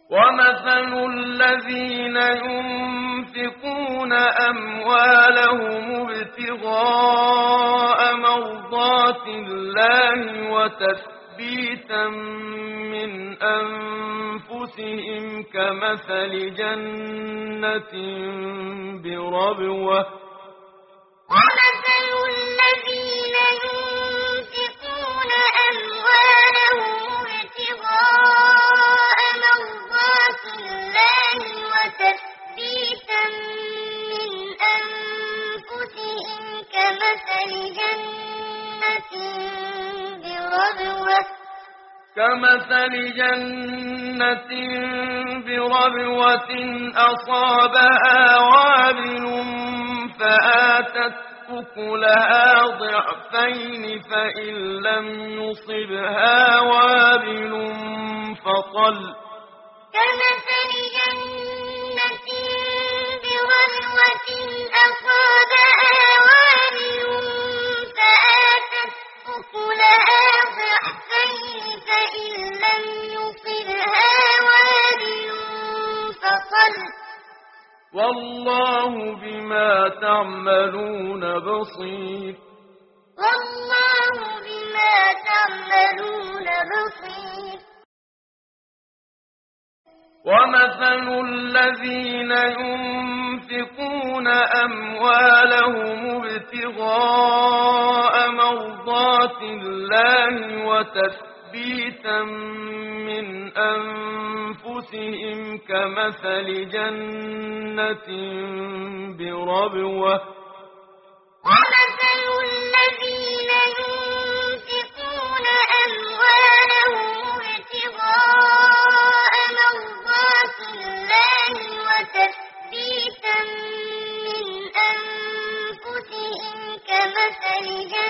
ومثل الذين ينفقون أموالهم ابتغاء مرضات الله وتثبيتا من أنفسهم كمثل جنة بربوة ومثل الذين ينفقون أموالهم ابتغاء مرضات الله وتثبيتا من أنفسهم كمثل جنة بربوة أصابها وابل فآتت أكلها ضعفين فإن لم يصبها وابل فطل كمثل جنة بربوة أصابها وابل فآتت أكلها ضعفين فإن لم يصبها وابل فطل والله بما تعملون بصير والله بما تعملون بصير ومثل الذين ينفقون أموالهم ابتغاء مرضات الله وتثبيتا من أنفسهم كمثل جنة بربوة ومثل الذين ينفقون أموالهم ابتغاء مرضات الله وتثبيتا من أنفسهم كمثل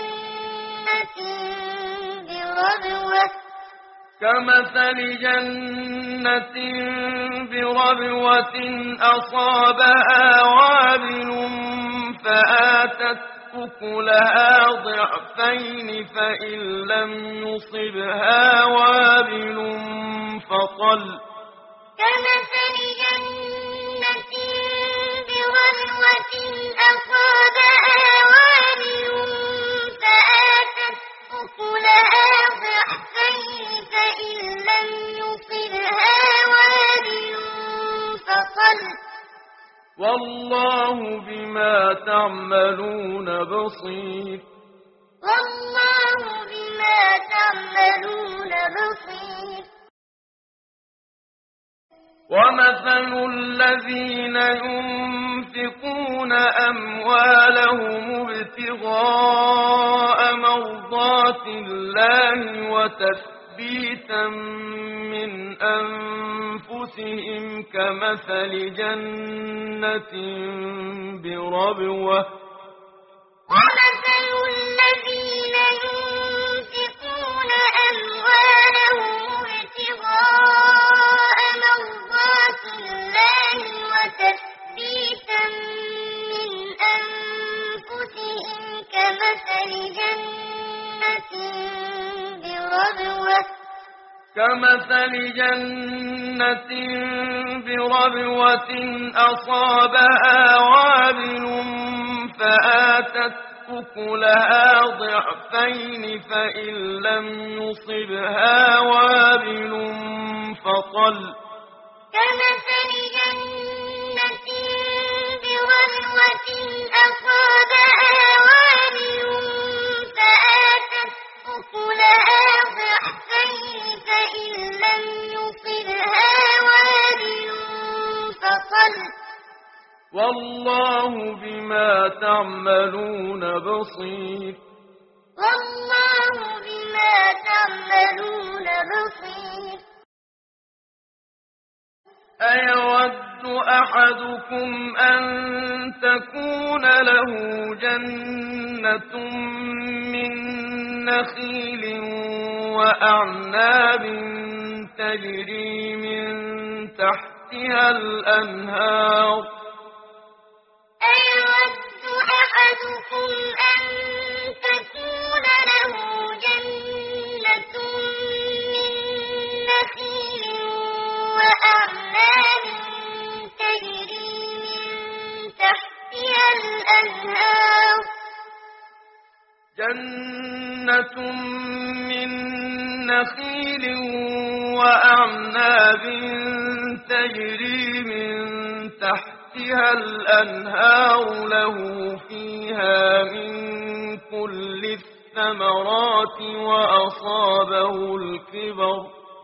جنة بربوة أصابها وابل فآتت أكلها ضعفين فإن لم يصبها وابل فطل كمثل جنة بربوة أصابها وابل فآتت أكلها ضعفين فإن لم يصبها وابل فطل والله بما تعملون بصير والله بما تعملون بصير ومثل الذين ينفقون أموالهم ابتغاء مرضات الله وتثبيتا من أنفسهم كمثل جنة بربوة ومثل الذين ينفقون أموالهم ابتغاء مرضات الله وتثبيتا من أنفسهم كمثل جنة بربوة أصابها وابل فآتت أكلها ضعفين فإن لم يصبها وابل فطل كمثل جنة بربوة أصابها وابل فآتت أكلها ضعفين فإن لم يصبها وابل فطل والله بما تعملون بصير والله بما تعملون بصير أيود أحدكم أن تكون له جنة من نخيل وأعناب تجري من تحتها الأنهار أيود أحدكم أن تكون له جنة من نخيل وأعناب نخيل وأعناب تجري من تحتها الأنهار له فيها من كل الثمرات وأصابه الكبر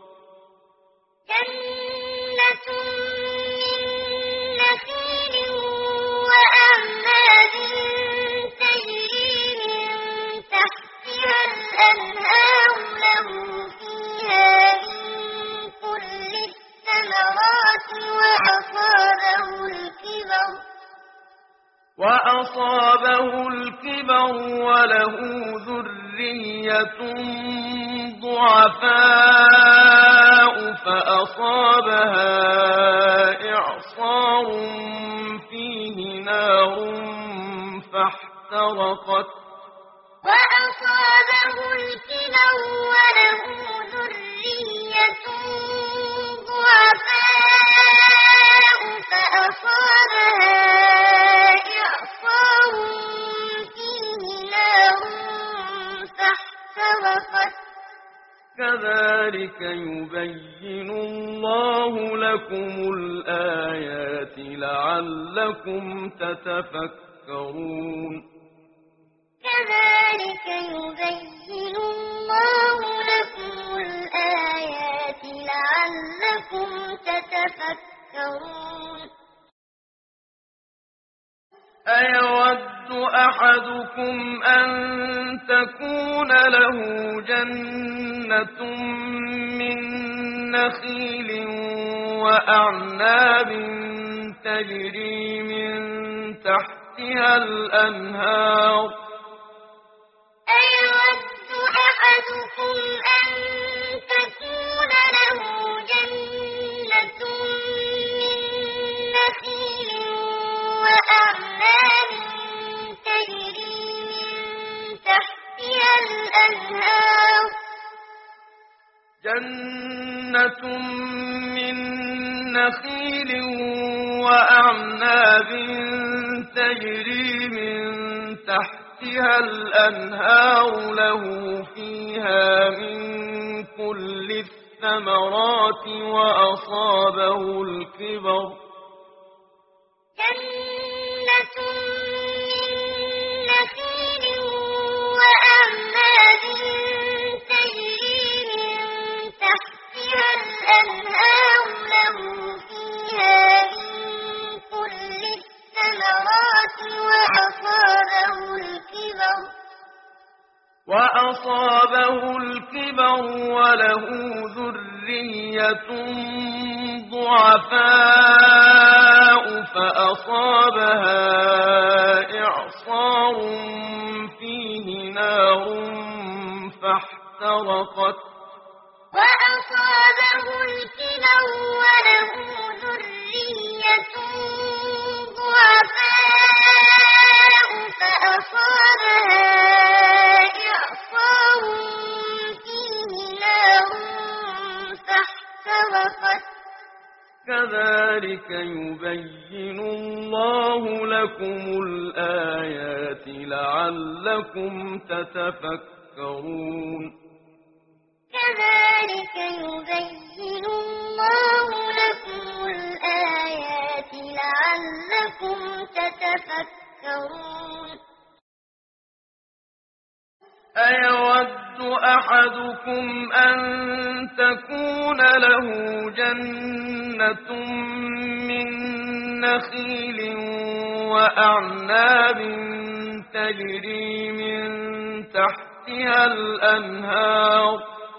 جنة من نخيل وأعناب تجري من تحتها الأنهار له فيها من كل الثمرات وأصابه الكبر وله ذرية ضعفاء فأصابها إعصار فيه نار فاحترقت وأصابه الكبر وله ذرية ضعفاء فأصابها إعصار فيه نار فاحترقت كذلك يبين الله لكم الآيات لعلكم تتفكرون كذلك يبين الله لكم الآيات لعلكم تتفكرون أيود أحدكم أن تكون له جنة من نخيل وأعناب تجري من تحتها الأنهار أيود أحدكم أن تكون له جنة من نخيل وأعناب تجري من تحتها الأنهار جنة من نخيل وأعناب تجري من تحتها الأنهار له فيها من كل الثمرات وأصابه الكبر جنة من نخيل وأعناب تجري من تحتها الأنهار له فيها من كل الثمرات وأصابه الكبر وله ذرية ضعفاء فأصابها إعصار فيه نار فاحترقت وأصابه الكبر وله ذرية ضعفاء فأصابها إعصار فيه نار فاحترقت كذلك يبين الله لكم الآيات لعلكم تتفكرون كذلك يبين الله لكم الآيات لعلكم تتفكرون أيود أحدكم أن تكون له جنة من نخيل وأعناب تجري من تحتها الأنهار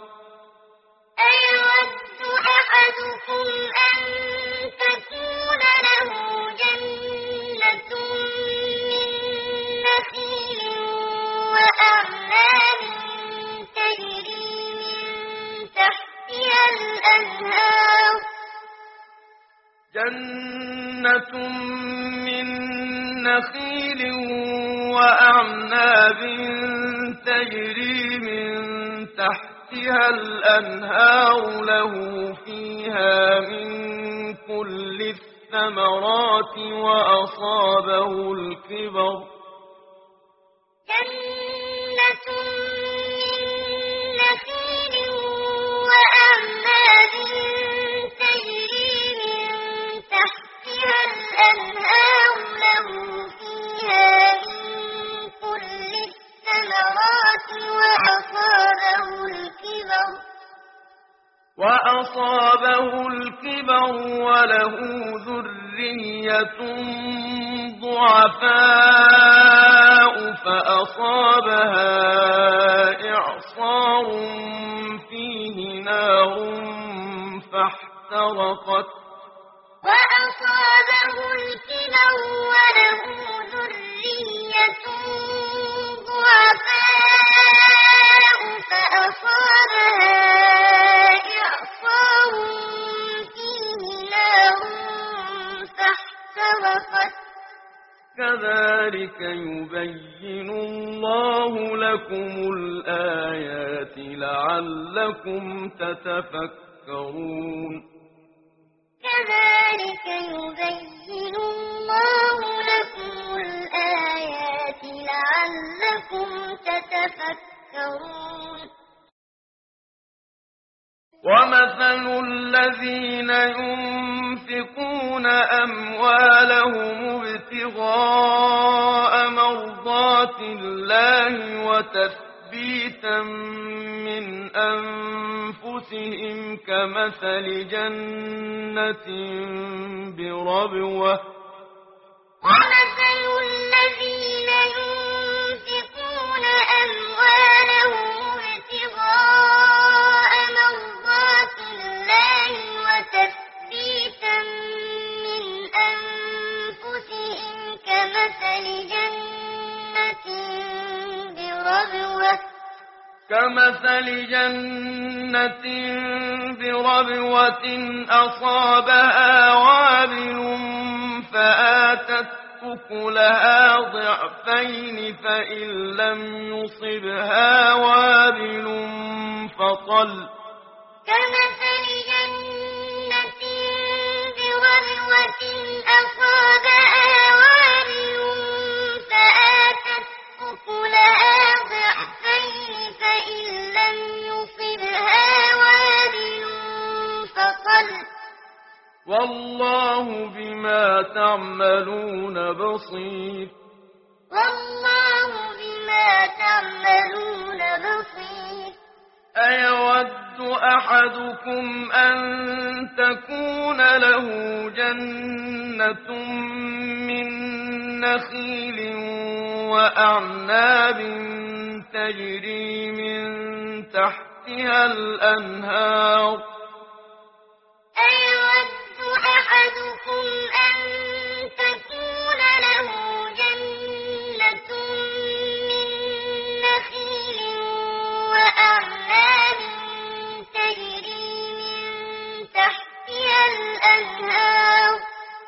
أيود أحدكم أن تكون له جنة من نخيل وأعناب تجري من تحتها الأنهار جنة من نخيل وأعناب تجري من تحتها الأنهار له فيها من كل الثمرات وأصابه الكبر جنة من نخيل الكبر وله ذرية ضعفاء فأصابها إعصار فيه نار فاحترقت وأصابه الكبر وله ذرية ضعفاء فأصابها إعصار فيه نار فاحترقت كذلك يبين الله لكم الآيات لعلكم تتفكرون كذلك يبين الله لكم الآيات لعلكم تتفكرون ومثل الذين ينفقون أموالهم ابتغاء مرضات الله وتثبيتا من أنفسهم كمثل جنة بربوة ومثل الذين ينفقون أموالهم ابتغاء مرضات الله وتثبيتا من أنفسهم كمثل جنة بربوة أصابها وابل فآتت أكلها ضعفين فإن لم يصبها وابل فطل كمثل جنة بربوة أصابها وابل فآتت أكلها ضعفين فإن لم يصبها وابل فطل والله بما تعملون بصير والله بما تعملون بصير أيود أحدكم أن تكون له جنة من نخيل وأعناب تجري من تحتها الأنهار أيود أحدكم أن تكون له جنة من نخيل وأعناب تجري من تحتها الأنهار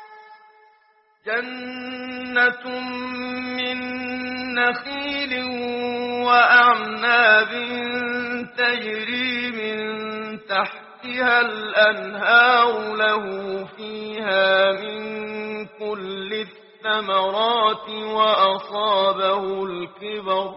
جنة من نخيل وأعناب تجري من تحتها الأنهار له فيها من كل الثمرات وأصابه الكبر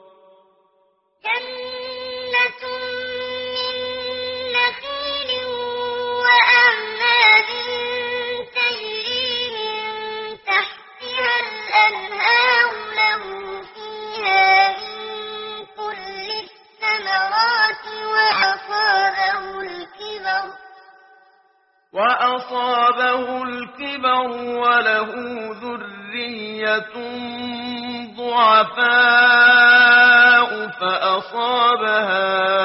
جنة من نخيل وأعناب تجري من تحتها الأنهار له فيها من كل الثمرات وأصابه الكبر وله ذرية ضعفاء فأصابها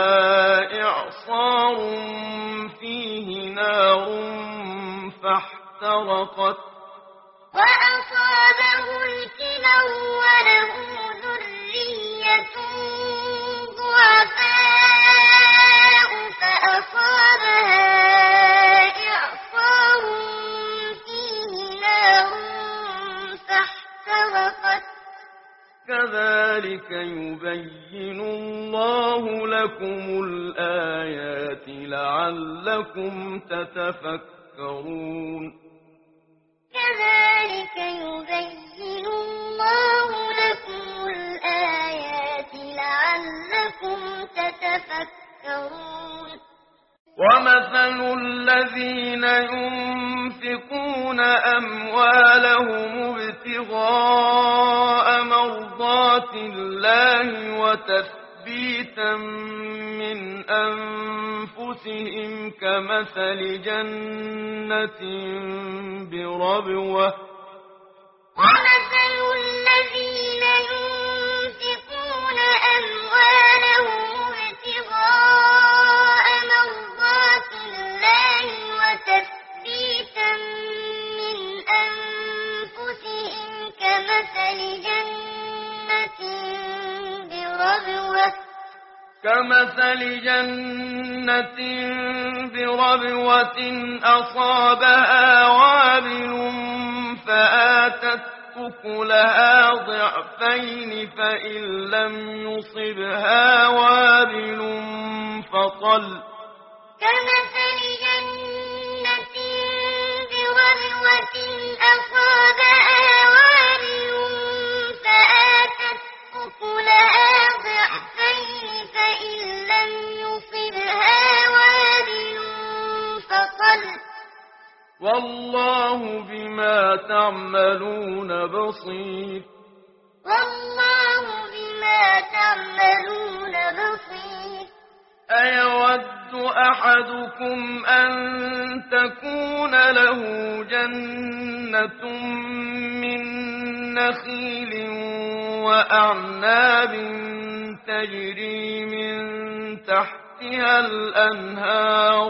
إعصار فيه نار فاحترقت وأصابه الكبر وله ذرية ضعفاء فأصابها إعصار فيه نار فاحترقت كذلك يبين الله لكم الآيات لعلكم تتفكرون كذلك يبين الله لكم الآيات لعلكم تتفكرون ومثل الذين ينفقون أموالهم ابتغاء مرضات الله وتثبيتا من أنفسهم كمثل جنة بربوة ومثل الذين ينفقون أموالهم ابتغاء مرضات الله وتثبيتا من أنفسهم كمثل جنة بربوة أصابها وابل فآتت أكلها ضعفين فإن لم يصبها وابل فطل كمثل جنة بربوة أصابها وابل فآتت أكلها ضعفين فإن لم يصبها وابل فطل والله بما تعملون بصير والله بما تعملون بصير أيود أحدكم أن تكون له جنة من نخيل وأعناب تجري من تحتها الأنهار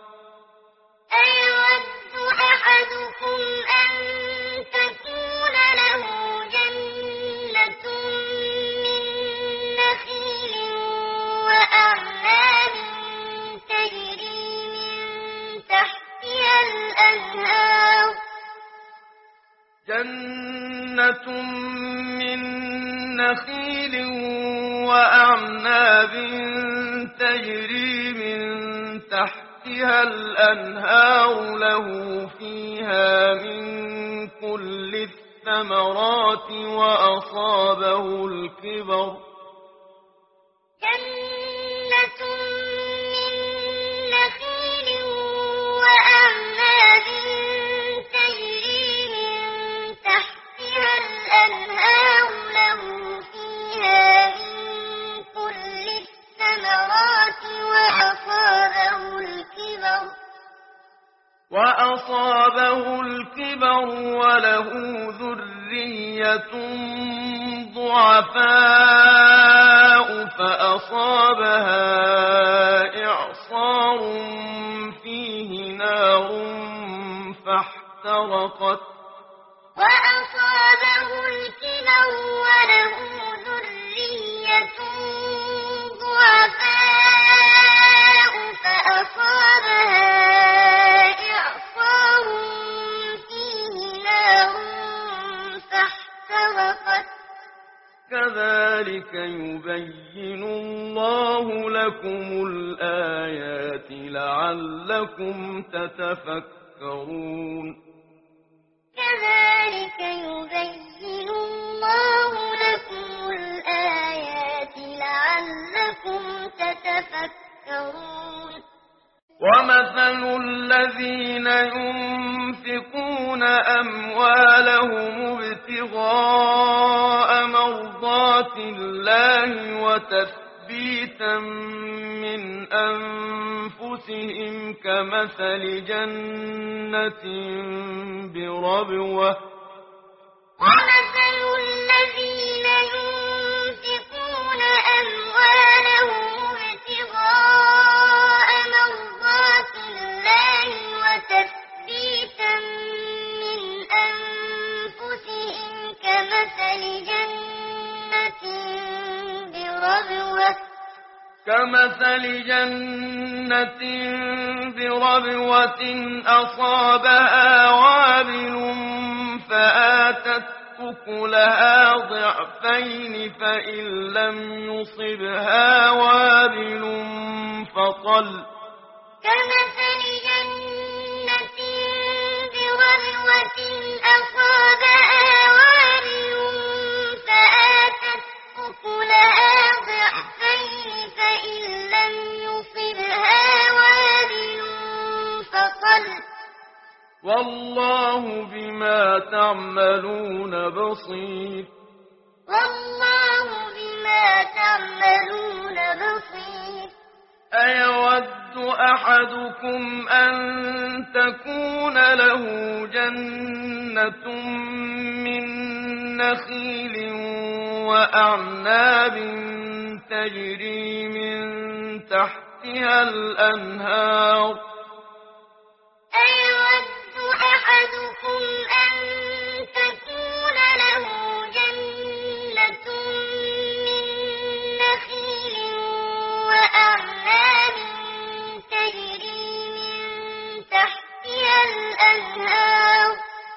أيود أحدكم أن تكون له جنة من نخيل وأعناب تجري من تحتها الأنهار جنة من نخيل وأعناب تجري من تحتها الأنهار له فيها من كل الثمرات وأصابه الكبر جنة من نخيل وأعناب تجري من تحتها الأنهار له فيها من كل الثمرات وأصابه الكبر وله ذرية ضعفاء فأصابها إعصار فيه نار فاحترقت وأصابه الكبر وله ذرية ضعفاء فأصابها إعصار فيه نار فاحترقت كذلك يبين الله لكم الآيات لعلكم تتفكرون كذلك يبين الله لكم الآيات لعلكم تتفكرون ومثل الذين ينفقون أموالهم ابتغاء مرضات الله وتثبيتا من أنفسهم كمثل جنة بربوة ومثل الذين ينفقون أموالهم ابتغاء مرضات الله وتثبيتا من أنفسهم كمثل جنة بربوة أصابها وابل فآتت أكلها ضعفين فإن لم يصبها وابل فطل كمثل جنة بربوة أصابها وابل فآتت أكلها ضعفين فإن لم يصبها وابل فطل والله بما تعملون بصير والله بما تعملون بصير أيود أحدكم أن تكون له جنة من نخيل وأعناب تجري من تحتها الأنهار أيود أحدكم أن تكون له جنة من نخيل وأعناب تجري من تحتها الأنهار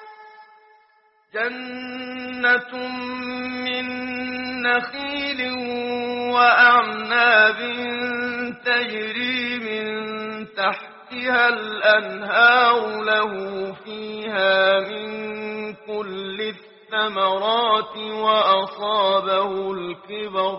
جنة من نخيل وأعناب تجري من تحتها الأنهار له فيها من كل الثمرات وأصابه الكبر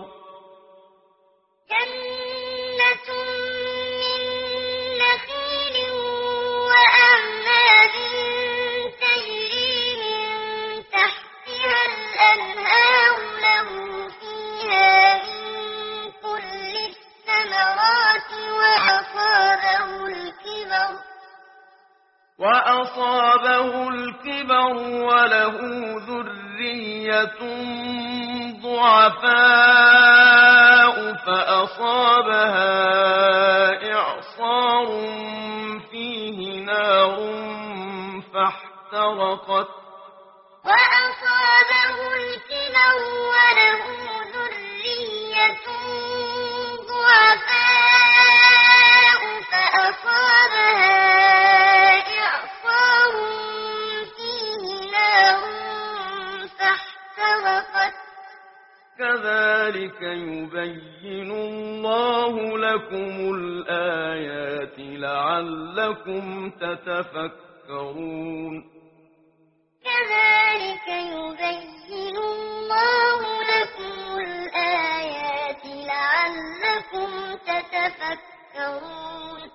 جنة من نخيل وأعناب تجري من تحتها الأنهار له فيها من كل الثمرات وأصابه الكبر وله ذرية ضعفاء فأصابها إعصار فيه نار فاحترقت وأصابه الكبر وله ذرية ضعفاء فأصابها إعصار فيه نار فاحترقت كذلك يبين الله لكم الآيات لعلكم تتفكرون كذلك يبين الله لكم الآيات لعلكم تتفكرون